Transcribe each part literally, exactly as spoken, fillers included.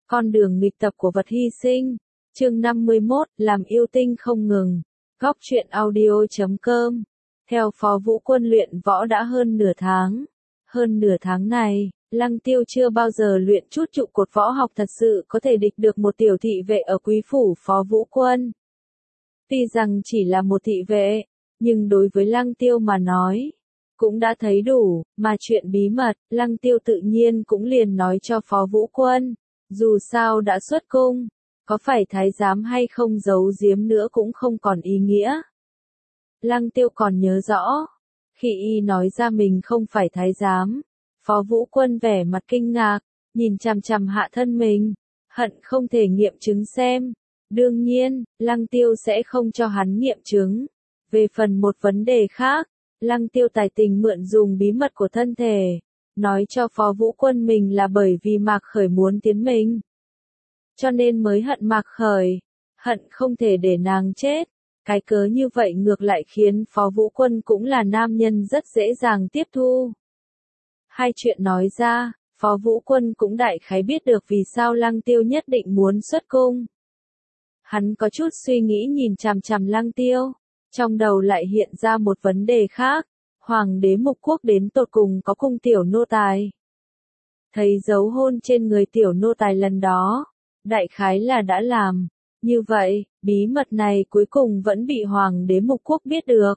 Con đường nghịch tập của vật hy sinh. Chương năm mươi mốt, làm yêu tinh không ngừng. Góc truyện audio chấm com. Theo Phó Vũ Quân luyện võ đã hơn nửa tháng. Hơn nửa tháng này, Lăng Tiêu chưa bao giờ luyện chút trụ cột võ học thật sự có thể địch được một tiểu thị vệ ở quý phủ Phó Vũ Quân. Tuy rằng chỉ là một thị vệ, nhưng đối với Lăng Tiêu mà nói, cũng đã thấy đủ, mà chuyện bí mật, Lăng Tiêu tự nhiên cũng liền nói cho Phó Vũ Quân. Dù sao đã xuất cung, có phải thái giám hay không giấu giếm nữa cũng không còn ý nghĩa. Lăng Tiêu còn nhớ rõ, khi y nói ra mình không phải thái giám, Phó Vũ Quân vẻ mặt kinh ngạc, nhìn chằm chằm hạ thân mình, hận không thể nghiệm chứng xem. Đương nhiên, Lăng Tiêu sẽ không cho hắn nghiệm chứng. Về phần một vấn đề khác, Lăng Tiêu tài tình mượn dùng bí mật của thân thể, nói cho Phó Vũ Quân mình là bởi vì Mạc Khởi muốn tiến mình. Cho nên mới hận Mạc Khởi, hận không thể để nàng chết. Cái cớ như vậy ngược lại khiến Phó Vũ Quân cũng là nam nhân rất dễ dàng tiếp thu. Hai chuyện nói ra, Phó Vũ Quân cũng đại khái biết được vì sao Lăng Tiêu nhất định muốn xuất cung. Hắn có chút suy nghĩ nhìn chằm chằm Lăng Tiêu, trong đầu lại hiện ra một vấn đề khác. Hoàng đế Mục Quốc đến tột cùng có cung tiểu nô tài. Thấy dấu hôn trên người tiểu nô tài lần đó, đại khái là đã làm. Như vậy, bí mật này cuối cùng vẫn bị Hoàng đế Mục Quốc biết được.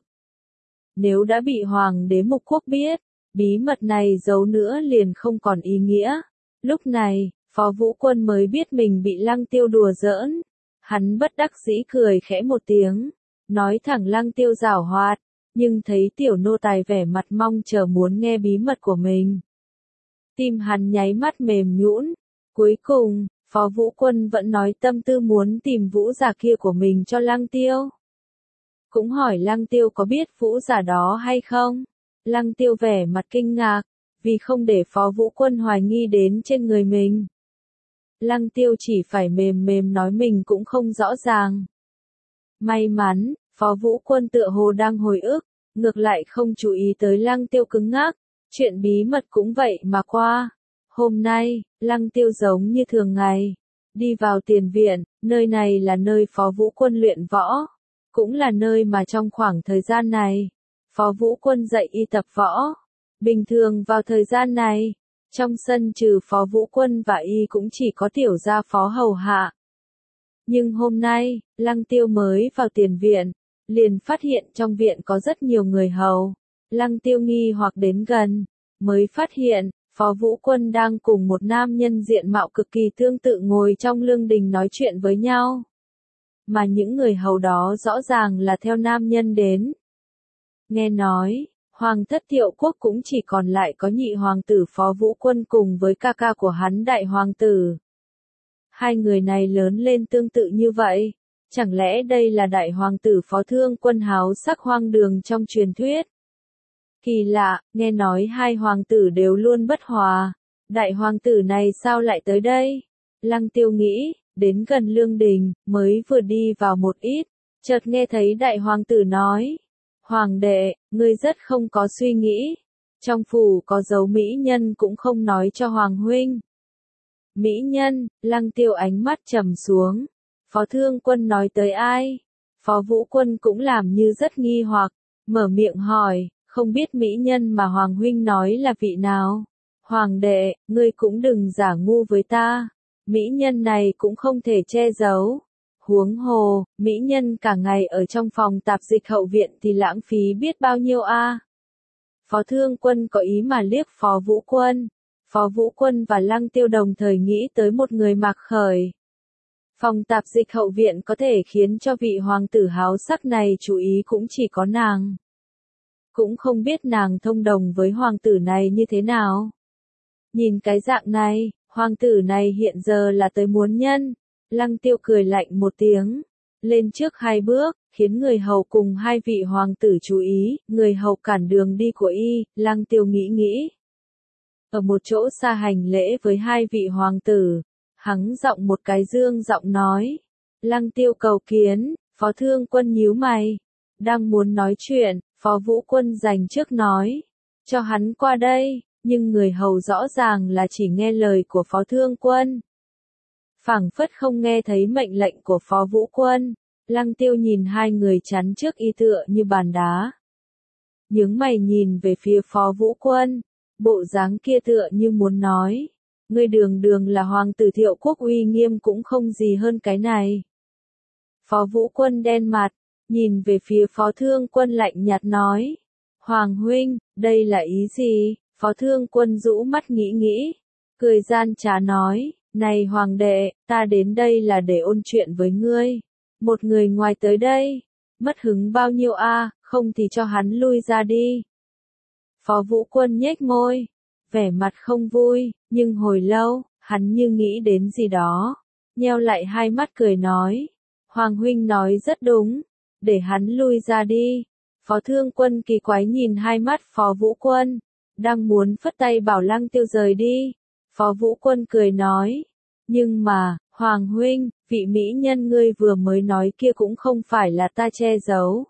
Nếu đã bị Hoàng đế Mục Quốc biết, bí mật này giấu nữa liền không còn ý nghĩa. Lúc này, Phó Vũ Quân mới biết mình bị Lăng Tiêu đùa giỡn. Hắn bất đắc dĩ cười khẽ một tiếng, nói thẳng Lăng Tiêu giảo hoạt. Nhưng thấy tiểu nô tài vẻ mặt mong chờ muốn nghe bí mật của mình. Tim hắn nháy mắt mềm nhũn. Cuối cùng, Phó Vũ Quân vẫn nói tâm tư muốn tìm vũ giả kia của mình cho Lăng Tiêu. Cũng hỏi Lăng Tiêu có biết vũ giả đó hay không? Lăng Tiêu vẻ mặt kinh ngạc, vì không để Phó Vũ Quân hoài nghi đến trên người mình. Lăng Tiêu chỉ phải mềm mềm nói mình cũng không rõ ràng. May mắn, Phó Vũ Quân tựa hồ đang hồi ức, ngược lại không chú ý tới Lăng Tiêu cứng ngắc, chuyện bí mật cũng vậy mà qua. Hôm nay, Lăng Tiêu giống như thường ngày, đi vào tiền viện, nơi này là nơi Phó Vũ Quân luyện võ, cũng là nơi mà trong khoảng thời gian này, Phó Vũ Quân dạy y tập võ. Bình thường vào thời gian này, trong sân trừ Phó Vũ Quân và y cũng chỉ có tiểu gia phó hầu hạ. Nhưng hôm nay, Lăng Tiêu mới vào tiền viện, liền phát hiện trong viện có rất nhiều người hầu. Lăng Tiêu nghi hoặc đến gần, mới phát hiện, Phó Vũ Quân đang cùng một nam nhân diện mạo cực kỳ tương tự ngồi trong lương đình nói chuyện với nhau. Mà những người hầu đó rõ ràng là theo nam nhân đến. Nghe nói, Hoàng thất Thiệu Quốc cũng chỉ còn lại có nhị hoàng tử Phó Vũ Quân cùng với ca ca của hắn đại hoàng tử. Hai người này lớn lên tương tự như vậy. Chẳng lẽ đây là đại hoàng tử Phó Thương Quân háo sắc hoang đường trong truyền thuyết? Kỳ lạ, nghe nói hai hoàng tử đều luôn bất hòa. Đại hoàng tử này sao lại tới đây? Lăng Tiêu nghĩ, đến gần lương đình, mới vừa đi vào một ít, chợt nghe thấy đại hoàng tử nói. Hoàng đệ, ngươi rất không có suy nghĩ. Trong phủ có dấu mỹ nhân cũng không nói cho hoàng huynh. Mỹ nhân, Lăng Tiêu ánh mắt trầm xuống. Phó Thương Quân nói tới ai? Phó Vũ Quân cũng làm như rất nghi hoặc, mở miệng hỏi, không biết mỹ nhân mà Hoàng huynh nói là vị nào? Hoàng đệ, ngươi cũng đừng giả ngu với ta. Mỹ nhân này cũng không thể che giấu. Huống hồ, mỹ nhân cả ngày ở trong phòng tạp dịch hậu viện thì lãng phí biết bao nhiêu a. Phó Thương Quân có ý mà liếc Phó Vũ Quân. Phó Vũ Quân và Lăng Tiêu đồng thời nghĩ tới một người Mạc Khởi. Phòng tạp dịch hậu viện có thể khiến cho vị hoàng tử háo sắc này chú ý cũng chỉ có nàng. Cũng không biết nàng thông đồng với hoàng tử này như thế nào. Nhìn cái dạng này, hoàng tử này hiện giờ là tới muốn nhân. Lăng Tiêu cười lạnh một tiếng, lên trước hai bước, khiến người hầu cùng hai vị hoàng tử chú ý, người hầu cản đường đi của y. Lăng Tiêu nghĩ nghĩ. Ở một chỗ xa hành lễ với hai vị hoàng tử, hắn giọng một cái dương giọng nói. Lăng Tiêu cầu kiến. Phó Thương Quân nhíu mày, đang muốn nói chuyện, Phó Vũ Quân giành trước nói, cho hắn qua đây, nhưng người hầu rõ ràng là chỉ nghe lời của Phó Thương Quân. phảng phất không nghe thấy mệnh lệnh của Phó Vũ Quân. Lăng Tiêu nhìn hai người chắn trước y tựa như bàn đá. Nhướng mày nhìn về phía Phó Vũ Quân, bộ dáng kia tựa như muốn nói, ngươi đường đường là hoàng tử Thiệu quốc uy nghiêm cũng không gì hơn cái này. Phó Vũ Quân đen mặt, nhìn về phía Phó Thương Quân lạnh nhạt nói, Hoàng huynh, đây là ý gì? Phó Thương Quân rũ mắt nghĩ nghĩ, cười gian trá nói, này hoàng đệ, ta đến đây là để ôn chuyện với ngươi. Một người ngoài tới đây, mất hứng bao nhiêu a, không thì cho hắn lui ra đi. Phó Vũ Quân nhếch môi, vẻ mặt không vui, nhưng hồi lâu, hắn như nghĩ đến gì đó, nheo lại hai mắt cười nói, Hoàng huynh nói rất đúng, để hắn lui ra đi. Phó Thương Quân kỳ quái nhìn hai mắt Phó Vũ Quân, đang muốn phất tay bảo Lăng Tiêu rời đi. Phó Vũ Quân cười nói, nhưng mà, Hoàng huynh, vị mỹ nhân ngươi vừa mới nói kia cũng không phải là ta che giấu.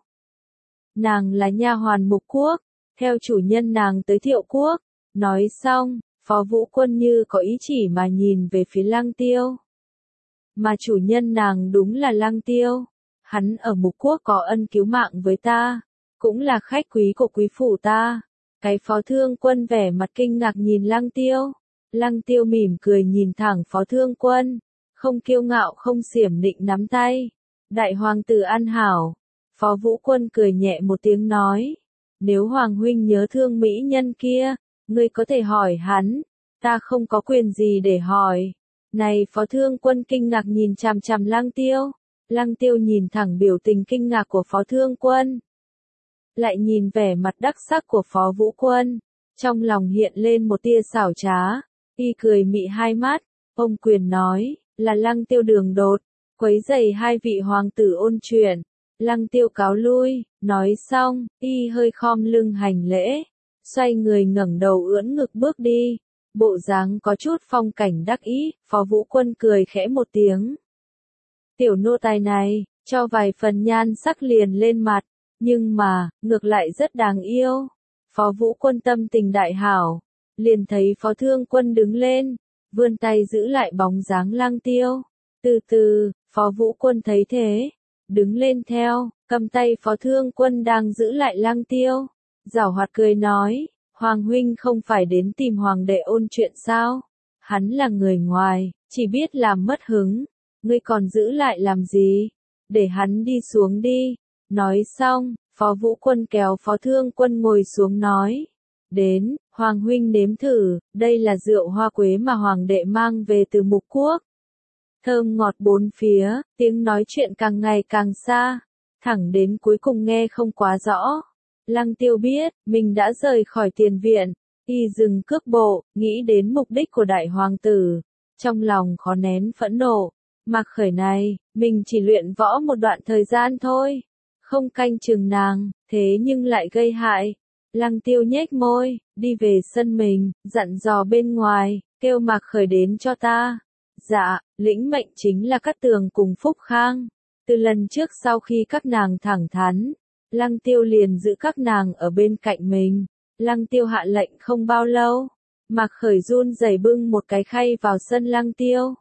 Nàng là nha hoàn Mục Quốc, theo chủ nhân nàng tới Thiệu quốc. Nói xong, Phó Vũ Quân như có ý chỉ mà nhìn về phía Lăng Tiêu. Mà chủ nhân nàng đúng là Lăng Tiêu. Hắn ở Mục Quốc có ân cứu mạng với ta, cũng là khách quý của quý phủ ta. Cái Phó Thương Quân vẻ mặt kinh ngạc nhìn Lăng Tiêu. Lăng Tiêu mỉm cười nhìn thẳng Phó Thương Quân, không kiêu ngạo không xiểm nịnh nắm tay. Đại hoàng tử an hảo. Phó Vũ Quân cười nhẹ một tiếng nói, nếu Hoàng huynh nhớ thương mỹ nhân kia, ngươi có thể hỏi hắn, ta không có quyền gì để hỏi. Này Phó Thương Quân kinh ngạc nhìn chằm chằm Lăng Tiêu. Lăng Tiêu nhìn thẳng biểu tình kinh ngạc của Phó Thương Quân, lại nhìn vẻ mặt đắc sắc của Phó Vũ Quân, trong lòng hiện lên một tia xảo trá. Y cười mị hai mắt, ông quyền nói, là Lăng Tiêu đường đột, quấy rầy hai vị hoàng tử ôn chuyện. Lăng Tiêu cáo lui, nói xong, y hơi khom lưng hành lễ, xoay người ngẩng đầu ưỡn ngực bước đi, bộ dáng có chút phong cảnh đắc ý. Phó Vũ Quân cười khẽ một tiếng. Tiểu nô tài này, cho vài phần nhan sắc liền lên mặt, nhưng mà, ngược lại rất đáng yêu. Phó Vũ Quân tâm tình đại hảo, liền thấy Phó Thương Quân đứng lên, vươn tay giữ lại bóng dáng Lăng Tiêu. Từ từ, Phó Vũ Quân thấy thế, đứng lên theo, cầm tay Phó Thương Quân đang giữ lại Lăng Tiêu, giảo hoạt cười nói, Hoàng huynh không phải đến tìm hoàng đệ ôn chuyện sao? Hắn là người ngoài, chỉ biết làm mất hứng, ngươi còn giữ lại làm gì? Để hắn đi xuống đi. Nói xong, Phó Vũ Quân kéo Phó Thương Quân ngồi xuống nói, đến, Hoàng huynh nếm thử, đây là rượu hoa quế mà hoàng đệ mang về từ Mục Quốc. Thơm ngọt bốn phía, tiếng nói chuyện càng ngày càng xa, thẳng đến cuối cùng nghe không quá rõ. Lăng Tiêu biết, mình đã rời khỏi tiền viện, y dừng cước bộ, nghĩ đến mục đích của đại hoàng tử, trong lòng khó nén phẫn nộ. Mạc Khởi này, mình chỉ luyện võ một đoạn thời gian thôi, không canh chừng nàng, thế nhưng lại gây hại. Lăng Tiêu nhếch môi, đi về sân mình, dặn dò bên ngoài, kêu Mạc Khởi đến cho ta. Dạ, lĩnh mệnh chính là Cát Tường cùng Phúc Khang. Từ lần trước sau khi các nàng thẳng thắn, Lăng Tiêu liền giữ các nàng ở bên cạnh mình. Lăng Tiêu hạ lệnh không bao lâu, Mạc Khởi run rẩy bưng một cái khay vào sân Lăng Tiêu.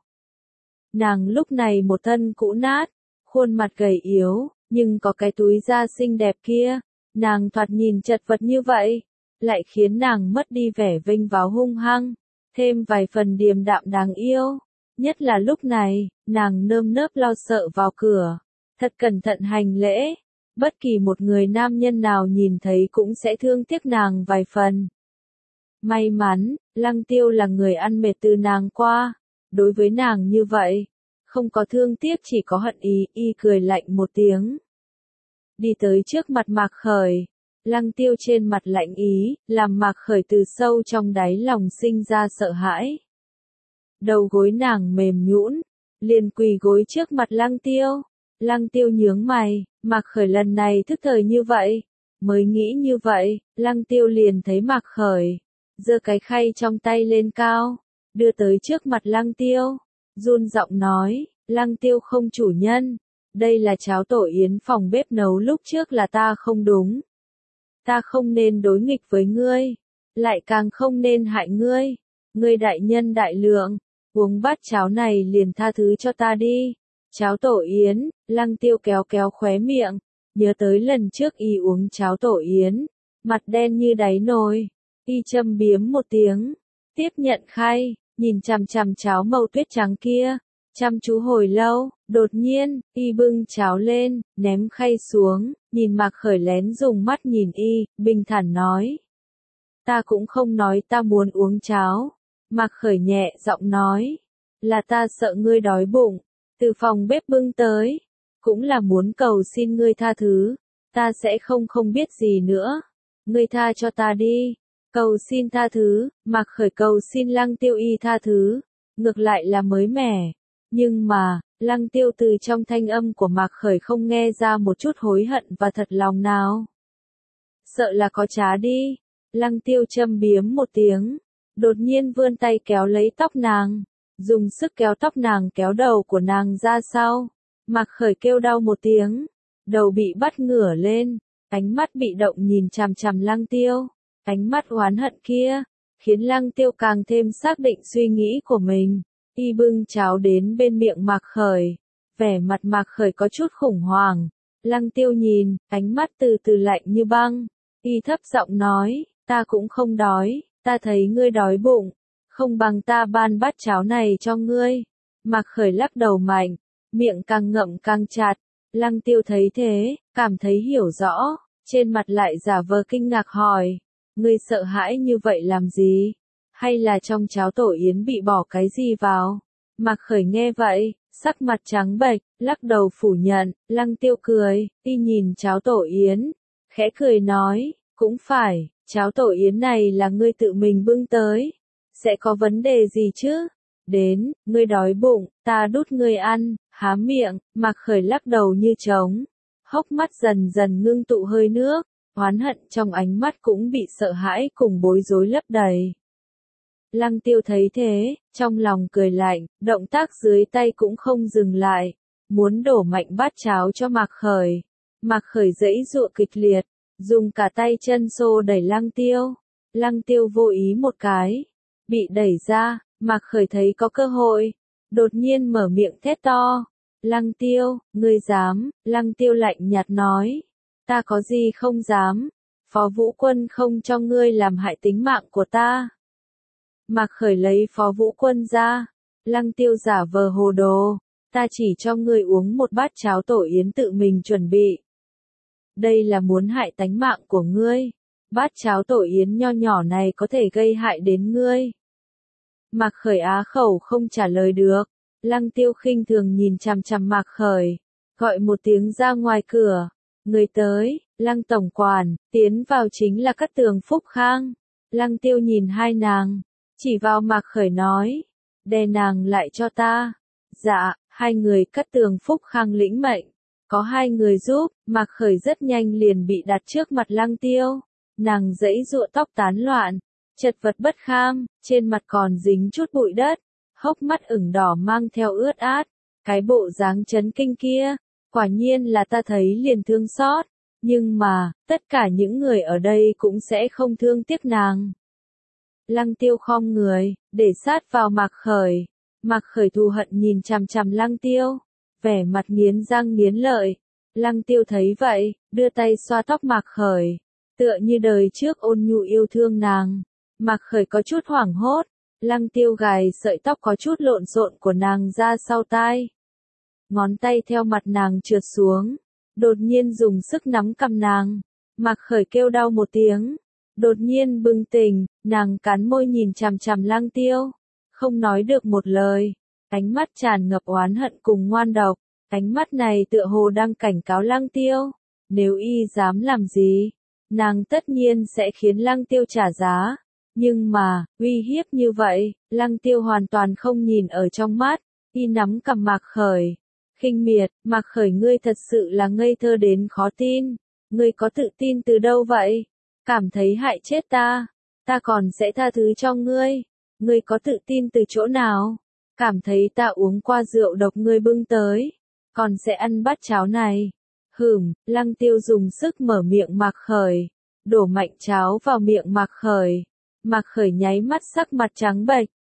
Nàng lúc này một thân cũ nát, khuôn mặt gầy yếu, nhưng có cái túi da xinh đẹp kia, nàng thoạt nhìn chật vật như vậy, lại khiến nàng mất đi vẻ vênh váo hung hăng, thêm vài phần điềm đạm đáng yêu. Nhất là lúc này, nàng nơm nớp lo sợ vào cửa, thật cẩn thận hành lễ, bất kỳ một người nam nhân nào nhìn thấy cũng sẽ thương tiếc nàng vài phần. May mắn, Lăng Tiêu là người ăn mệt từ nàng qua, đối với nàng như vậy, không có thương tiếc chỉ có hận ý. Y cười lạnh một tiếng, đi tới trước mặt Mạc Khởi. Lăng Tiêu trên mặt lạnh ý, làm Mạc Khởi từ sâu trong đáy lòng sinh ra sợ hãi. Đầu gối nàng mềm nhũn, liền quỳ gối trước mặt Lăng Tiêu. Lăng Tiêu nhướng mày, Mạc Khởi lần này thức thời như vậy, mới nghĩ như vậy. Lăng Tiêu liền thấy Mạc Khởi giơ cái khay trong tay lên cao, đưa tới trước mặt Lăng Tiêu, run giọng nói, Lăng Tiêu không chủ nhân, đây là cháo tổ yến phòng bếp nấu lúc trước là ta không đúng. Ta không nên đối nghịch với ngươi, lại càng không nên hại ngươi. Ngươi đại nhân đại lượng, uống bát cháo này liền tha thứ cho ta đi. Cháo tổ yến, Lăng Tiêu kéo kéo khóe miệng, nhớ tới lần trước y uống cháo tổ yến, mặt đen như đáy nồi, y châm biếm một tiếng, tiếp nhận khay, nhìn chằm chằm cháo màu tuyết trắng kia, chăm chú hồi lâu, đột nhiên, y bưng cháo lên, ném khay xuống, nhìn Mạc Khởi lén dùng mắt nhìn y, bình thản nói. Ta cũng không nói ta muốn uống cháo. Mạc Khởi nhẹ giọng nói, là ta sợ ngươi đói bụng, từ phòng bếp bưng tới, cũng là muốn cầu xin ngươi tha thứ, ta sẽ không không biết gì nữa, ngươi tha cho ta đi, cầu xin tha thứ, Mạc Khởi cầu xin Lăng Tiêu y tha thứ, ngược lại là mới mẻ, nhưng mà, Lăng Tiêu từ trong thanh âm của Mạc Khởi không nghe ra một chút hối hận và thật lòng nào. Sợ là có trá đi, Lăng Tiêu châm biếm một tiếng, đột nhiên vươn tay kéo lấy tóc nàng, dùng sức kéo tóc nàng kéo đầu của nàng ra sau. Mạc Khởi kêu đau một tiếng, đầu bị bắt ngửa lên, ánh mắt bị động nhìn chằm chằm Lăng Tiêu, ánh mắt oán hận kia, khiến Lăng Tiêu càng thêm xác định suy nghĩ của mình. Y bưng cháo đến bên miệng Mạc Khởi, vẻ mặt Mạc Khởi có chút khủng hoảng. Lăng Tiêu nhìn, ánh mắt từ từ lạnh như băng, y thấp giọng nói, ta cũng không đói, ta thấy ngươi đói bụng, không bằng ta ban bát cháo này cho ngươi. Mạc Khởi lắc đầu mạnh, miệng càng ngậm càng chặt. Lăng Tiêu thấy thế, cảm thấy hiểu rõ, trên mặt lại giả vờ kinh ngạc hỏi, ngươi sợ hãi như vậy làm gì? Hay là trong cháo tổ yến bị bỏ cái gì vào? Mạc Khởi nghe vậy, sắc mặt trắng bệch, lắc đầu phủ nhận. Lăng Tiêu cười, y nhìn cháo tổ yến, khẽ cười nói, cũng phải, cháo tổ yến này là ngươi tự mình bưng tới, sẽ có vấn đề gì chứ? Đến, ngươi đói bụng, ta đút ngươi ăn. Há miệng, Mạc Khởi lắc đầu như trống, hốc mắt dần dần ngưng tụ hơi nước, oán hận trong ánh mắt cũng bị sợ hãi cùng bối rối lấp đầy. Lăng Tiêu thấy thế, trong lòng cười lạnh, động tác dưới tay cũng không dừng lại, muốn đổ mạnh bát cháo cho Mạc Khởi. Mạc Khởi giãy giụa kịch liệt, dùng cả tay chân xô đẩy Lăng Tiêu. Lăng Tiêu vô ý một cái, bị đẩy ra, Mạc Khởi thấy có cơ hội, đột nhiên mở miệng thét to. Lăng Tiêu, ngươi dám? Lăng Tiêu lạnh nhạt nói, ta có gì không dám, Phó Vũ Quân không cho ngươi làm hại tính mạng của ta. Mạc Khởi lấy Phó Vũ Quân ra, Lăng Tiêu giả vờ hồ đồ, ta chỉ cho ngươi uống một bát cháo tổ yến tự mình chuẩn bị. Đây là muốn hại tánh mạng của ngươi, bát cháo tổ yến nho nhỏ này có thể gây hại đến ngươi. Mạc Khởi á khẩu không trả lời được. Lăng Tiêu khinh thường nhìn chằm chằm Mạc Khởi, gọi một tiếng ra ngoài cửa, người tới, Lăng tổng quản, tiến vào chính là Cát Tường Phúc Khang. Lăng Tiêu nhìn hai nàng, chỉ vào Mạc Khởi nói, đè nàng lại cho ta. Dạ, hai người Cát Tường Phúc Khang lĩnh mệnh, có hai người giúp, Mạc Khởi rất nhanh liền bị đặt trước mặt Lăng Tiêu, nàng giãy giụa tóc tán loạn, chật vật bất kham, trên mặt còn dính chút bụi đất. Hốc mắt ửng đỏ mang theo ướt át, cái bộ dáng chấn kinh kia, quả nhiên là ta thấy liền thương xót, nhưng mà, tất cả những người ở đây cũng sẽ không thương tiếc nàng. Lăng Tiêu khom người, để sát vào Mạc Khởi, Mạc Khởi thù hận nhìn chằm chằm Lăng Tiêu, vẻ mặt nghiến răng nghiến lợi. Lăng Tiêu thấy vậy, đưa tay xoa tóc Mạc Khởi, tựa như đời trước ôn nhu yêu thương nàng. Mạc Khởi có chút hoảng hốt. Lăng Tiêu gài sợi tóc có chút lộn xộn của nàng ra sau tai. Ngón tay theo mặt nàng trượt xuống, đột nhiên dùng sức nắm cằm nàng. Mạc Khởi kêu đau một tiếng, đột nhiên bừng tỉnh, nàng cắn môi nhìn chằm chằm Lăng Tiêu, không nói được một lời, ánh mắt tràn ngập oán hận cùng ngoan độc, ánh mắt này tựa hồ đang cảnh cáo Lăng Tiêu, nếu y dám làm gì, nàng tất nhiên sẽ khiến Lăng Tiêu trả giá. Nhưng mà, uy hiếp như vậy, Lăng Tiêu hoàn toàn không nhìn ở trong mắt, y nắm cằm Mạc Khởi, khinh miệt, Mạc Khởi ngươi thật sự là ngây thơ đến khó tin, ngươi có tự tin từ đâu vậy? Cảm thấy hại chết ta, ta còn sẽ tha thứ cho ngươi, ngươi có tự tin từ chỗ nào? Cảm thấy ta uống qua rượu độc ngươi bưng tới, còn sẽ ăn bát cháo này. Hửm, Lăng Tiêu dùng sức mở miệng Mạc Khởi, đổ mạnh cháo vào miệng Mạc Khởi. Mạc Khởi nháy mắt sắc mặt trắng bệch,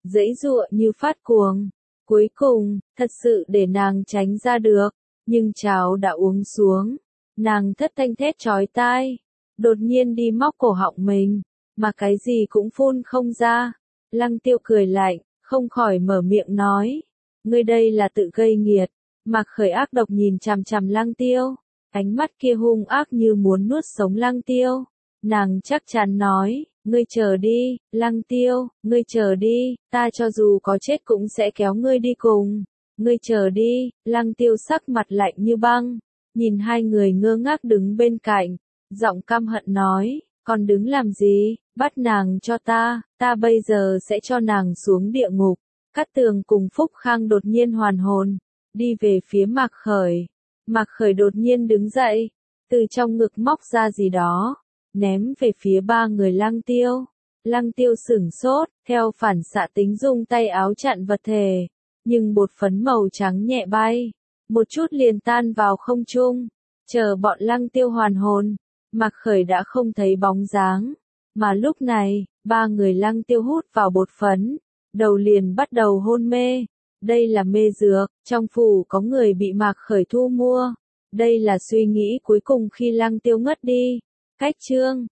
giãy giụa như phát cuồng. Cuối cùng, thật sự để nàng tránh ra được, nhưng cháo đã uống xuống. Nàng thất thanh thét chói tai, đột nhiên đi móc cổ họng mình, mà cái gì cũng phun không ra. Lăng Tiêu cười lạnh, không khỏi mở miệng nói, ngươi đây là tự gây nghiệt. Mạc Khởi ác độc nhìn chằm chằm Lăng Tiêu, ánh mắt kia hung ác như muốn nuốt sống Lăng Tiêu. Nàng chắc chắn nói, ngươi chờ đi, Lăng Tiêu, ngươi chờ đi, ta cho dù có chết cũng sẽ kéo ngươi đi cùng. Ngươi chờ đi, Lăng Tiêu sắc mặt lạnh như băng, nhìn hai người ngơ ngác đứng bên cạnh, giọng căm hận nói, còn đứng làm gì, bắt nàng cho ta, ta bây giờ sẽ cho nàng xuống địa ngục. Cát Tường cùng Phúc Khang đột nhiên hoàn hồn, đi về phía Mạc Khởi. Mạc Khởi đột nhiên đứng dậy, từ trong ngực móc ra gì đó, ném về phía ba người Lăng Tiêu. Lăng Tiêu sửng sốt, theo phản xạ tính dùng tay áo chặn vật thể, nhưng bột phấn màu trắng nhẹ bay, một chút liền tan vào không trung. Chờ bọn Lăng Tiêu hoàn hồn, Mạc Khởi đã không thấy bóng dáng, mà lúc này, ba người Lăng Tiêu hút vào bột phấn, đầu liền bắt đầu hôn mê. Đây là mê dược, trong phủ có người bị Mạc Khởi thu mua. Đây là suy nghĩ cuối cùng khi Lăng Tiêu ngất đi. Cách chương